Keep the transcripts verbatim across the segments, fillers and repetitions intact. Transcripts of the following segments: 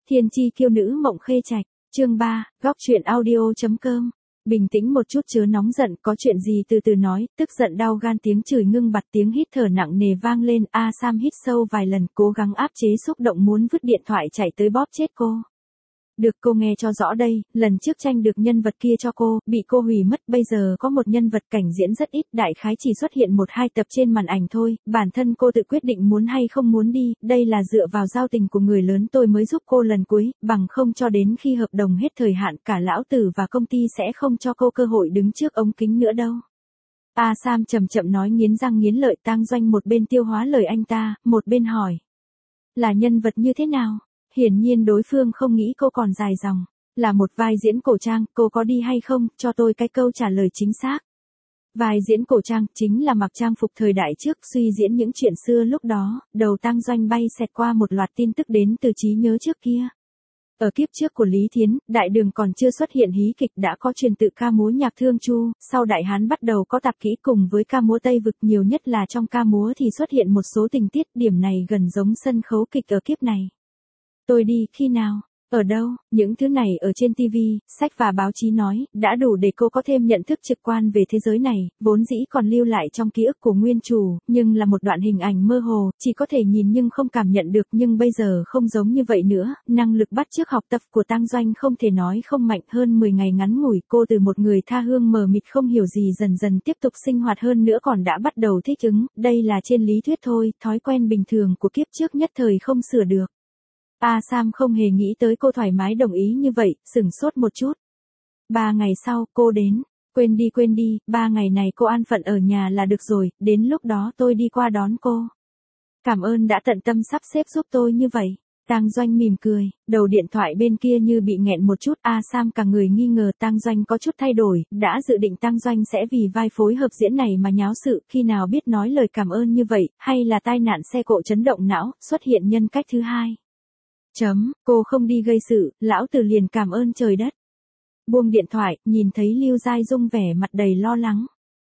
Thiên chi kiêu nữ mộng khê trạch, chương ba, góc truyện audio chấm com. Bình tĩnh một chút chớ nóng giận, có chuyện gì từ từ nói, tức giận đau gan tiếng chửi ngưng bặt, tiếng hít thở nặng nề vang lên. A Sam hít sâu vài lần, cố gắng áp chế xúc động muốn vứt điện thoại chạy tới bóp chết cô. Được, cô nghe cho rõ đây, lần trước tranh được nhân vật kia cho cô, bị cô hủy mất, bây giờ có một nhân vật cảnh diễn rất ít, đại khái chỉ xuất hiện một hai tập trên màn ảnh thôi, bản thân cô tự quyết định muốn hay không muốn đi, đây là dựa vào giao tình của người lớn tôi mới giúp cô lần cuối, bằng không cho đến khi hợp đồng hết thời hạn cả lão tử và công ty sẽ không cho cô cơ hội đứng trước ống kính nữa đâu. A Sam chậm chậm nói, nghiến răng nghiến lợi. Tang Doanh một bên tiêu hóa lời anh ta, một bên hỏi. Là nhân vật như thế nào? Hiển nhiên đối phương không nghĩ cô còn dài dòng. Là một vai diễn cổ trang, cô có đi hay không, cho tôi cái câu trả lời chính xác. Vai diễn cổ trang, chính là mặc trang phục thời đại trước, suy diễn những chuyện xưa lúc đó. Đầu Tang Doanh bay xẹt qua một loạt tin tức đến từ trí nhớ trước kia. Ở kiếp trước của Lý Thiến, đại đường còn chưa xuất hiện hí kịch đã có truyền tự ca múa nhạc Thương Chu, sau Đại Hán bắt đầu có tạp kỹ cùng với ca múa Tây Vực, nhiều nhất là trong ca múa thì xuất hiện một số tình tiết, điểm này gần giống sân khấu kịch ở kiếp này. Tôi đi, khi nào? Ở đâu? Những thứ này ở trên ti vi, sách và báo chí nói, đã đủ để cô có thêm nhận thức trực quan về thế giới này, vốn dĩ còn lưu lại trong ký ức của nguyên chủ, nhưng là một đoạn hình ảnh mơ hồ, chỉ có thể nhìn nhưng không cảm nhận được, nhưng bây giờ không giống như vậy nữa, năng lực bắt chước học tập của Tang Doanh không thể nói không mạnh. Hơn mười ngày ngắn ngủi, cô từ một người tha hương mờ mịt không hiểu gì dần dần tiếp tục sinh hoạt, hơn nữa còn đã bắt đầu thích ứng, đây là trên lý thuyết thôi, thói quen bình thường của kiếp trước nhất thời không sửa được. A Sam không hề nghĩ tới cô thoải mái đồng ý như vậy, sửng sốt một chút. Ba ngày sau, cô đến. Quên đi quên đi, ba ngày này cô an phận ở nhà là được rồi, đến lúc đó tôi đi qua đón cô. Cảm ơn đã tận tâm sắp xếp giúp tôi như vậy. Tang Doanh mỉm cười, đầu điện thoại bên kia như bị nghẹn một chút. A Sam cả người nghi ngờ Tang Doanh có chút thay đổi, đã dự định Tang Doanh sẽ vì vai phối hợp diễn này mà nháo sự, khi nào biết nói lời cảm ơn như vậy, hay là tai nạn xe cộ chấn động não, xuất hiện nhân cách thứ hai. Chấm, cô không đi gây sự, lão tử liền cảm ơn trời đất. Buông điện thoại, nhìn thấy Lưu Giai Dung vẻ mặt đầy lo lắng.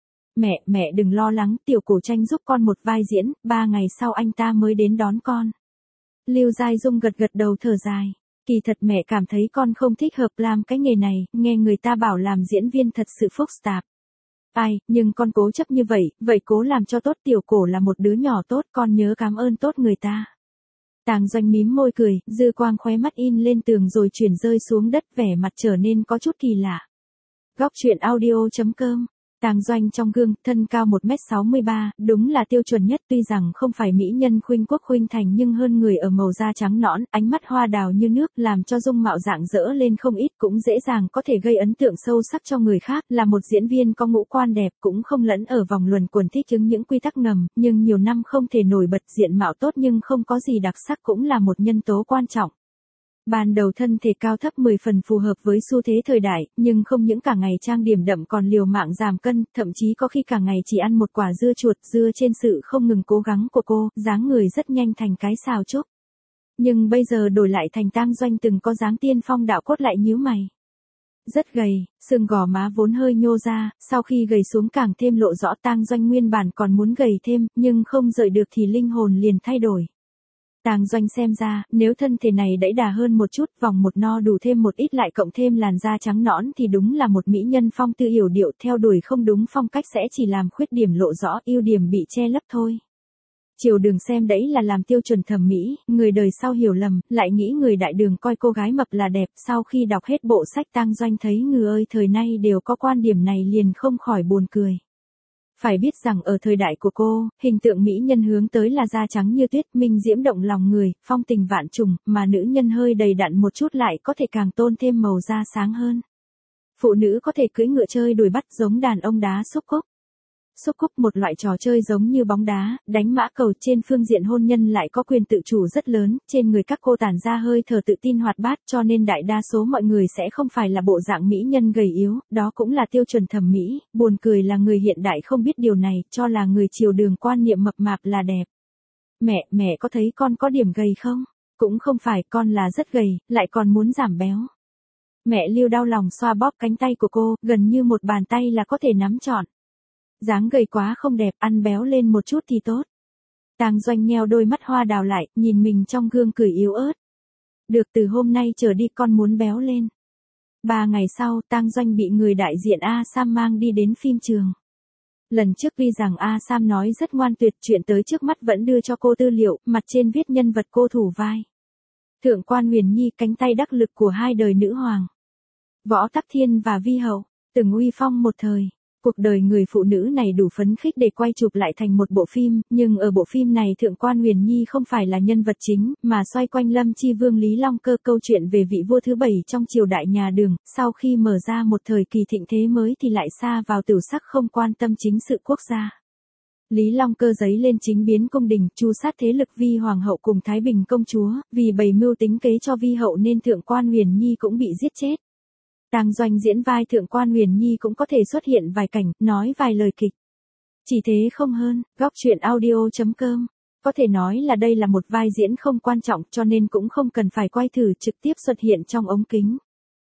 Mẹ, mẹ đừng lo lắng, Tiểu Cổ Tranh giúp con một vai diễn, ba ngày sau anh ta mới đến đón con. Lưu Giai Dung gật gật đầu thở dài. Kỳ thật mẹ cảm thấy con không thích hợp làm cái nghề này, nghe người ta bảo làm diễn viên thật sự phức tạp. Ai, nhưng con cố chấp như vậy, vậy cố làm cho tốt. Tiểu Cổ là một đứa nhỏ tốt, con nhớ cảm ơn tốt người ta. Tang Doanh mím môi cười, dư quang khóe mắt in lên tường rồi chuyển rơi xuống đất, vẻ mặt trở nên có chút kỳ lạ. Góc truyện audio chấm com. Tang Doanh trong gương, thân cao một mét sáu mươi ba, đúng là tiêu chuẩn nhất, tuy rằng không phải mỹ nhân khuynh quốc khuynh thành nhưng hơn người ở màu da trắng nõn, ánh mắt hoa đào như nước, làm cho dung mạo rạng rỡ lên không ít, cũng dễ dàng có thể gây ấn tượng sâu sắc cho người khác, là một diễn viên có ngũ quan đẹp, cũng không lẫn ở vòng luẩn quẩn thích ứng những quy tắc ngầm, nhưng nhiều năm không thể nổi bật. Diện mạo tốt nhưng không có gì đặc sắc cũng là một nhân tố quan trọng. Ban đầu thân thể cao thấp mười phần phù hợp với xu thế thời đại, nhưng không những cả ngày trang điểm đậm còn liều mạng giảm cân, thậm chí có khi cả ngày chỉ ăn một quả dưa chuột. Dưa trên sự không ngừng cố gắng của cô, dáng người rất nhanh thành cái xào trúc. Nhưng bây giờ đổi lại thành Tang Doanh từng có dáng tiên phong đạo cốt lại nhíu mày. Rất gầy, xương gò má vốn hơi nhô ra, sau khi gầy xuống càng thêm lộ rõ. Tang Doanh nguyên bản còn muốn gầy thêm, nhưng không rời được thì linh hồn liền thay đổi. Tang Doanh xem ra, nếu thân thể này đẫy đà hơn một chút, vòng một no đủ thêm một ít lại cộng thêm làn da trắng nõn thì đúng là một mỹ nhân phong tư yểu điệu. Theo đuổi không đúng phong cách sẽ chỉ làm khuyết điểm lộ rõ, ưu điểm bị che lấp thôi. Triều Đường xem đấy là làm tiêu chuẩn thẩm mỹ, người đời sau hiểu lầm, lại nghĩ người đại đường coi cô gái mập là đẹp. Sau khi đọc hết bộ sách Tang Doanh thấy người ơi thời nay đều có quan điểm này liền không khỏi buồn cười. Phải biết rằng ở thời đại của cô, hình tượng mỹ nhân hướng tới là da trắng như tuyết, minh diễm động lòng người, phong tình vạn trùng, mà nữ nhân hơi đầy đặn một chút lại có thể càng tôn thêm màu da sáng hơn. Phụ nữ có thể cưỡi ngựa chơi đuổi bắt giống đàn ông đá xúc cúc. Xúc cúc một loại trò chơi giống như bóng đá, đánh mã cầu. Trên phương diện hôn nhân lại có quyền tự chủ rất lớn, trên người các cô tản ra hơi thở tự tin hoạt bát, cho nên đại đa số mọi người sẽ không phải là bộ dạng mỹ nhân gầy yếu, đó cũng là tiêu chuẩn thẩm mỹ. Buồn cười là người hiện đại không biết điều này, cho là người Triều Đường quan niệm mập mạp là đẹp. Mẹ, mẹ có thấy con có điểm gầy không? Cũng không phải, con là rất gầy, lại còn muốn giảm béo. Mẹ Lưu đau lòng xoa bóp cánh tay của cô, gần như một bàn tay là có thể nắm trọn. Dáng gầy quá không đẹp, ăn béo lên một chút thì tốt. Tang Doanh nheo đôi mắt hoa đào lại, nhìn mình trong gương cười yếu ớt. Được, từ hôm nay trở đi con muốn béo lên. Ba ngày sau, Tang Doanh bị người đại diện A Sam mang đi đến phim trường. Lần trước tuy rằng A Sam nói rất ngoan tuyệt, chuyện tới trước mắt vẫn đưa cho cô tư liệu, mặt trên viết nhân vật cô thủ vai. Thượng quan Huyền Nhi, cánh tay đắc lực của hai đời nữ hoàng. Võ Tắc Thiên và Vi Hậu, từng uy phong một thời. Cuộc đời người phụ nữ này đủ phấn khích để quay chụp lại thành một bộ phim, nhưng ở bộ phim này Thượng quan Huyền Nhi không phải là nhân vật chính, mà xoay quanh Lâm Chi Vương Lý Long Cơ, câu chuyện về vị vua thứ bảy trong triều đại nhà Đường, sau khi mở ra một thời kỳ thịnh thế mới thì lại sa vào tửu sắc, không quan tâm chính sự quốc gia. Lý Long Cơ giấy lên chính biến cung đình, tru sát thế lực Vi Hoàng hậu cùng Thái Bình công chúa, vì bày mưu tính kế cho Vi Hậu nên Thượng quan Huyền Nhi cũng bị giết chết. Tang Doanh diễn vai Thượng quan Huyền Nhi cũng có thể xuất hiện vài cảnh, nói vài lời kịch. Chỉ thế không hơn. Góc truyện audio chấm com. Có thể nói là đây là một vai diễn không quan trọng, cho nên cũng không cần phải quay thử, trực tiếp xuất hiện trong ống kính.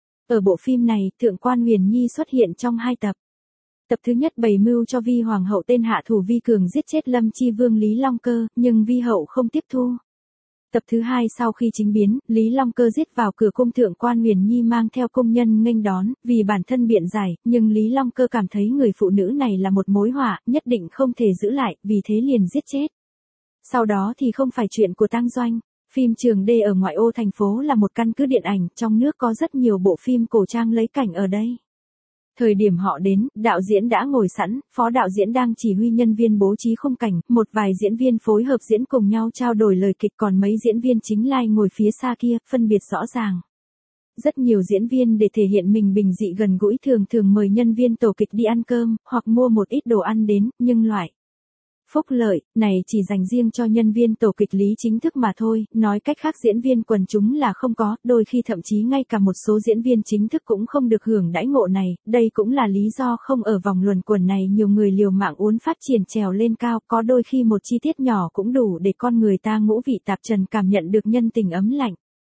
Ở bộ phim này, Thượng quan Huyền Nhi xuất hiện trong hai tập. Tập thứ nhất bày mưu cho Vi Hoàng hậu tên hạ thủ Vi Cường giết chết Lâm Chi Vương Lý Long Cơ, nhưng Vi Hậu không tiếp thu. Tập thứ hai sau khi chính biến, Lý Long Cơ giết vào cửa cung, Thượng quan Huyền Nhi mang theo công nhân nghênh đón, vì bản thân biện giải, nhưng Lý Long Cơ cảm thấy người phụ nữ này là một mối họa, nhất định không thể giữ lại, vì thế liền giết chết. Sau đó thì không phải chuyện của Tang Doanh. Phim Trường D ở ngoại ô thành phố là một căn cứ điện ảnh, trong nước có rất nhiều bộ phim cổ trang lấy cảnh ở đây. Thời điểm họ đến, đạo diễn đã ngồi sẵn, phó đạo diễn đang chỉ huy nhân viên bố trí khung cảnh, một vài diễn viên phối hợp diễn cùng nhau trao đổi lời kịch, còn mấy diễn viên chính lai ngồi phía xa kia, phân biệt rõ ràng. Rất nhiều diễn viên để thể hiện mình bình dị gần gũi thường thường mời nhân viên tổ kịch đi ăn cơm, hoặc mua một ít đồ ăn đến, nhưng loại phúc lợi này chỉ dành riêng cho nhân viên tổ kịch lý chính thức mà thôi, nói cách khác diễn viên quần chúng là không có, đôi khi thậm chí ngay cả một số diễn viên chính thức cũng không được hưởng đãi ngộ này, đây cũng là lý do không ở vòng luẩn quẩn này nhiều người liều mạng uốn phát triển trèo lên cao, có đôi khi một chi tiết nhỏ cũng đủ để con người ta ngũ vị tạp trần cảm nhận được nhân tình ấm lạnh.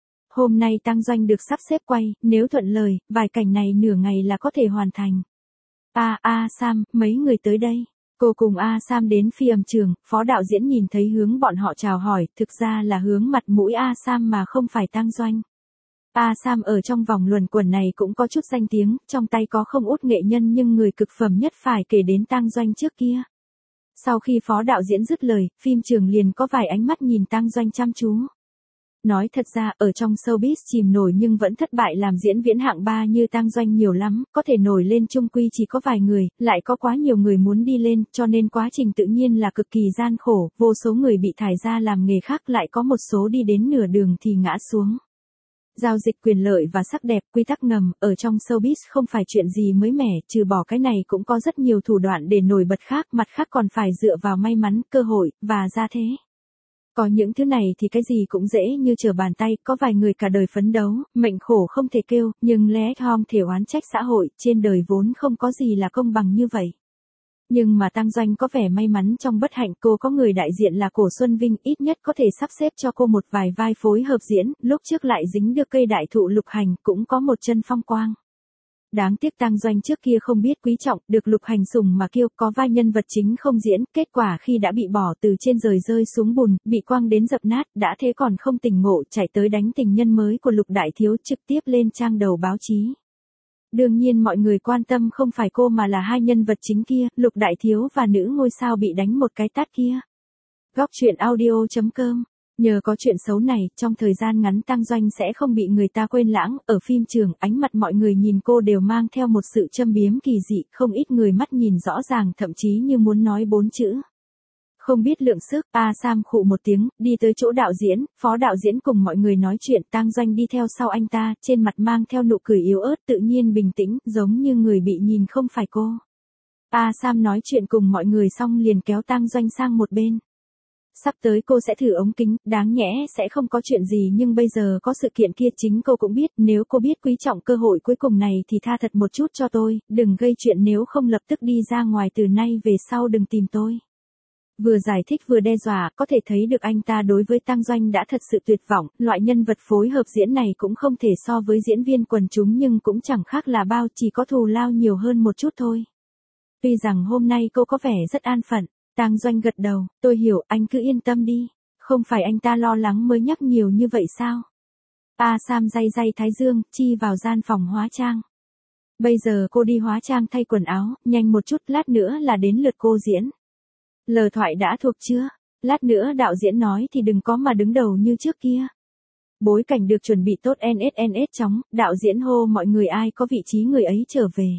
Hôm nay Tang Doanh được sắp xếp quay, nếu thuận lời, vài cảnh này nửa ngày là có thể hoàn thành. A A Sam, mấy người tới đây. Cô cùng A Sam đến phi âm trường, phó đạo diễn nhìn thấy hướng bọn họ chào hỏi, thực ra là hướng mặt mũi A Sam mà không phải Tang Doanh. A Sam ở trong vòng luẩn quẩn này cũng có chút danh tiếng, trong tay có không ít nghệ nhân, nhưng người cực phẩm nhất phải kể đến Tang Doanh trước kia. Sau khi phó đạo diễn dứt lời, phim trường liền có vài ánh mắt nhìn Tang Doanh chăm chú. Nói thật ra, ở trong showbiz chìm nổi nhưng vẫn thất bại làm diễn viên hạng ba như Tang Doanh nhiều lắm, có thể nổi lên chung quy chỉ có vài người, lại có quá nhiều người muốn đi lên, cho nên quá trình tự nhiên là cực kỳ gian khổ, vô số người bị thải ra làm nghề khác, lại có một số đi đến nửa đường thì ngã xuống. Giao dịch quyền lợi và sắc đẹp, quy tắc ngầm, ở trong showbiz không phải chuyện gì mới mẻ, trừ bỏ cái này cũng có rất nhiều thủ đoạn để nổi bật khác, mặt khác còn phải dựa vào may mắn, cơ hội, và gia thế. Có những thứ này thì cái gì cũng dễ như trở bàn tay, có vài người cả đời phấn đấu, mệnh khổ không thể kêu, nhưng lẽ không thể oán trách xã hội, trên đời vốn không có gì là công bằng như vậy. Nhưng mà Tang Doanh có vẻ may mắn trong bất hạnh, cô có người đại diện là Cổ Xuân Vinh, ít nhất có thể sắp xếp cho cô một vài vai phối hợp diễn, lúc trước lại dính được cây đại thụ Lục Hành, cũng có một chân phong quang. Đáng tiếc Tang Doanh trước kia không biết quý trọng, được Lục Hành sủng mà kêu, có vai nhân vật chính không diễn, kết quả khi đã bị bỏ từ trên rời rơi xuống bùn, bị quăng đến dập nát, đã thế còn không tỉnh ngộ, chạy tới đánh tình nhân mới của Lục Đại Thiếu, trực tiếp lên trang đầu báo chí. Đương nhiên mọi người quan tâm không phải cô mà là hai nhân vật chính kia, Lục Đại Thiếu và nữ ngôi sao bị đánh một cái tát kia. Góc truyện audio chấm com. Nhờ có chuyện xấu này, trong thời gian ngắn Tang Doanh sẽ không bị người ta quên lãng, ở phim trường, ánh mặt mọi người nhìn cô đều mang theo một sự châm biếm kỳ dị, không ít người mắt nhìn rõ ràng, thậm chí như muốn nói bốn chữ. Không biết lượng sức, A Sam khụ một tiếng, đi tới chỗ đạo diễn, phó đạo diễn cùng mọi người nói chuyện, Tang Doanh đi theo sau anh ta, trên mặt mang theo nụ cười yếu ớt, tự nhiên bình tĩnh, giống như người bị nhìn không phải cô. A Sam nói chuyện cùng mọi người xong liền kéo Tang Doanh sang một bên. Sắp tới cô sẽ thử ống kính, đáng nhẽ sẽ không có chuyện gì, nhưng bây giờ có sự kiện kia, chính cô cũng biết, nếu cô biết quý trọng cơ hội cuối cùng này thì tha thật một chút cho tôi, đừng gây chuyện, nếu không lập tức đi ra ngoài, từ nay về sau đừng tìm tôi. Vừa giải thích vừa đe dọa, có thể thấy được anh ta đối với Tang Doanh đã thật sự tuyệt vọng, loại nhân vật phối hợp diễn này cũng không thể so với diễn viên quần chúng, nhưng cũng chẳng khác là bao, chỉ có thù lao nhiều hơn một chút thôi. Tuy rằng hôm nay cô có vẻ rất an phận. Tang Doanh gật đầu, tôi hiểu, anh cứ yên tâm đi, không phải anh ta lo lắng mới nhắc nhiều như vậy sao? A Sam day day thái dương, chi vào gian phòng hóa trang. Bây giờ cô đi hóa trang thay quần áo, nhanh một chút, lát nữa là đến lượt cô diễn. Lời thoại đã thuộc chưa? Lát nữa đạo diễn nói thì đừng có mà đứng đầu như trước kia. Bối cảnh được chuẩn bị tốt en ét en ét chóng, đạo diễn hô mọi người ai có vị trí người ấy trở về.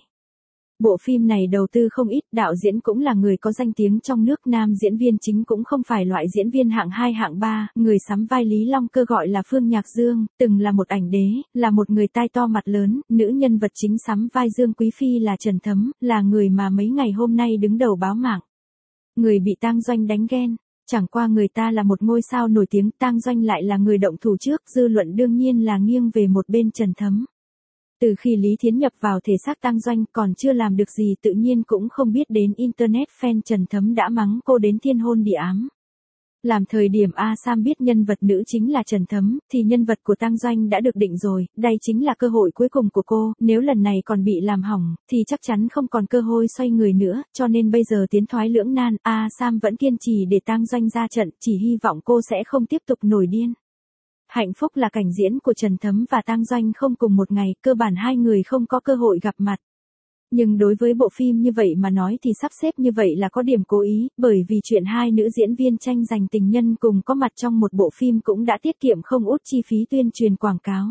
Bộ phim này đầu tư không ít, đạo diễn cũng là người có danh tiếng trong nước, nam diễn viên chính cũng không phải loại diễn viên hạng hai hạng ba, người sắm vai Lý Long Cơ gọi là Phương Nhạc Dương, từng là một ảnh đế, là một người tai to mặt lớn, nữ nhân vật chính sắm vai Dương Quý Phi là Trần Thấm, là người mà mấy ngày hôm nay đứng đầu báo mạng. Người bị Tang Doanh đánh ghen. Chẳng qua người ta là một ngôi sao nổi tiếng, Tang Doanh lại là người động thủ trước, dư luận đương nhiên là nghiêng về một bên Trần Thấm. Từ khi Lý Thiến nhập vào thể xác Tang Doanh còn chưa làm được gì tự nhiên cũng không biết đến Internet fan Trần Thấm đã mắng cô đến thiên hôn địa ám. Làm thời điểm A Sam biết nhân vật nữ chính là Trần Thấm, thì nhân vật của Tang Doanh đã được định rồi, đây chính là cơ hội cuối cùng của cô, nếu lần này còn bị làm hỏng, thì chắc chắn không còn cơ hội xoay người nữa, cho nên bây giờ tiến thoái lưỡng nan, A Sam vẫn kiên trì để Tang Doanh ra trận, chỉ hy vọng cô sẽ không tiếp tục nổi điên. Hạnh phúc là cảnh diễn của Trần Thấm và Tang Doanh không cùng một ngày, cơ bản hai người không có cơ hội gặp mặt. Nhưng đối với bộ phim như vậy mà nói thì sắp xếp như vậy là có điểm cố ý, bởi vì chuyện hai nữ diễn viên tranh giành tình nhân cùng có mặt trong một bộ phim cũng đã tiết kiệm không ít chi phí tuyên truyền quảng cáo.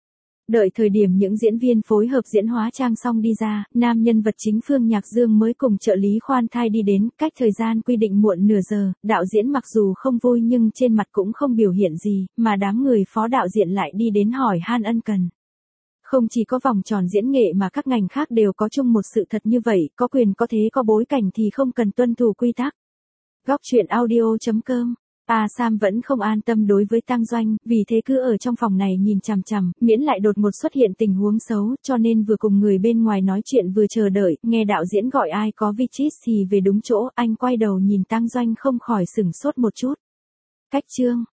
Đợi thời điểm những diễn viên phối hợp diễn hóa trang xong đi ra, nam nhân vật chính Phương Nhạc Dương mới cùng trợ lý khoan thai đi đến, cách thời gian quy định muộn nửa giờ, đạo diễn mặc dù không vui nhưng trên mặt cũng không biểu hiện gì, mà đám người phó đạo diễn lại đi đến hỏi han ân cần. Không chỉ có vòng tròn diễn nghệ mà các ngành khác đều có chung một sự thật như vậy, có quyền có thế có bối cảnh thì không cần tuân thủ quy tắc. Góc truyện audio chấm com. A Sam vẫn không an tâm đối với Tang Doanh, vì thế cứ ở trong phòng này nhìn chằm chằm, miễn lại đột ngột xuất hiện tình huống xấu, cho nên vừa cùng người bên ngoài nói chuyện vừa chờ đợi, nghe đạo diễn gọi ai có vị trí thì về đúng chỗ, anh quay đầu nhìn Tang Doanh không khỏi sửng sốt một chút. Cách chương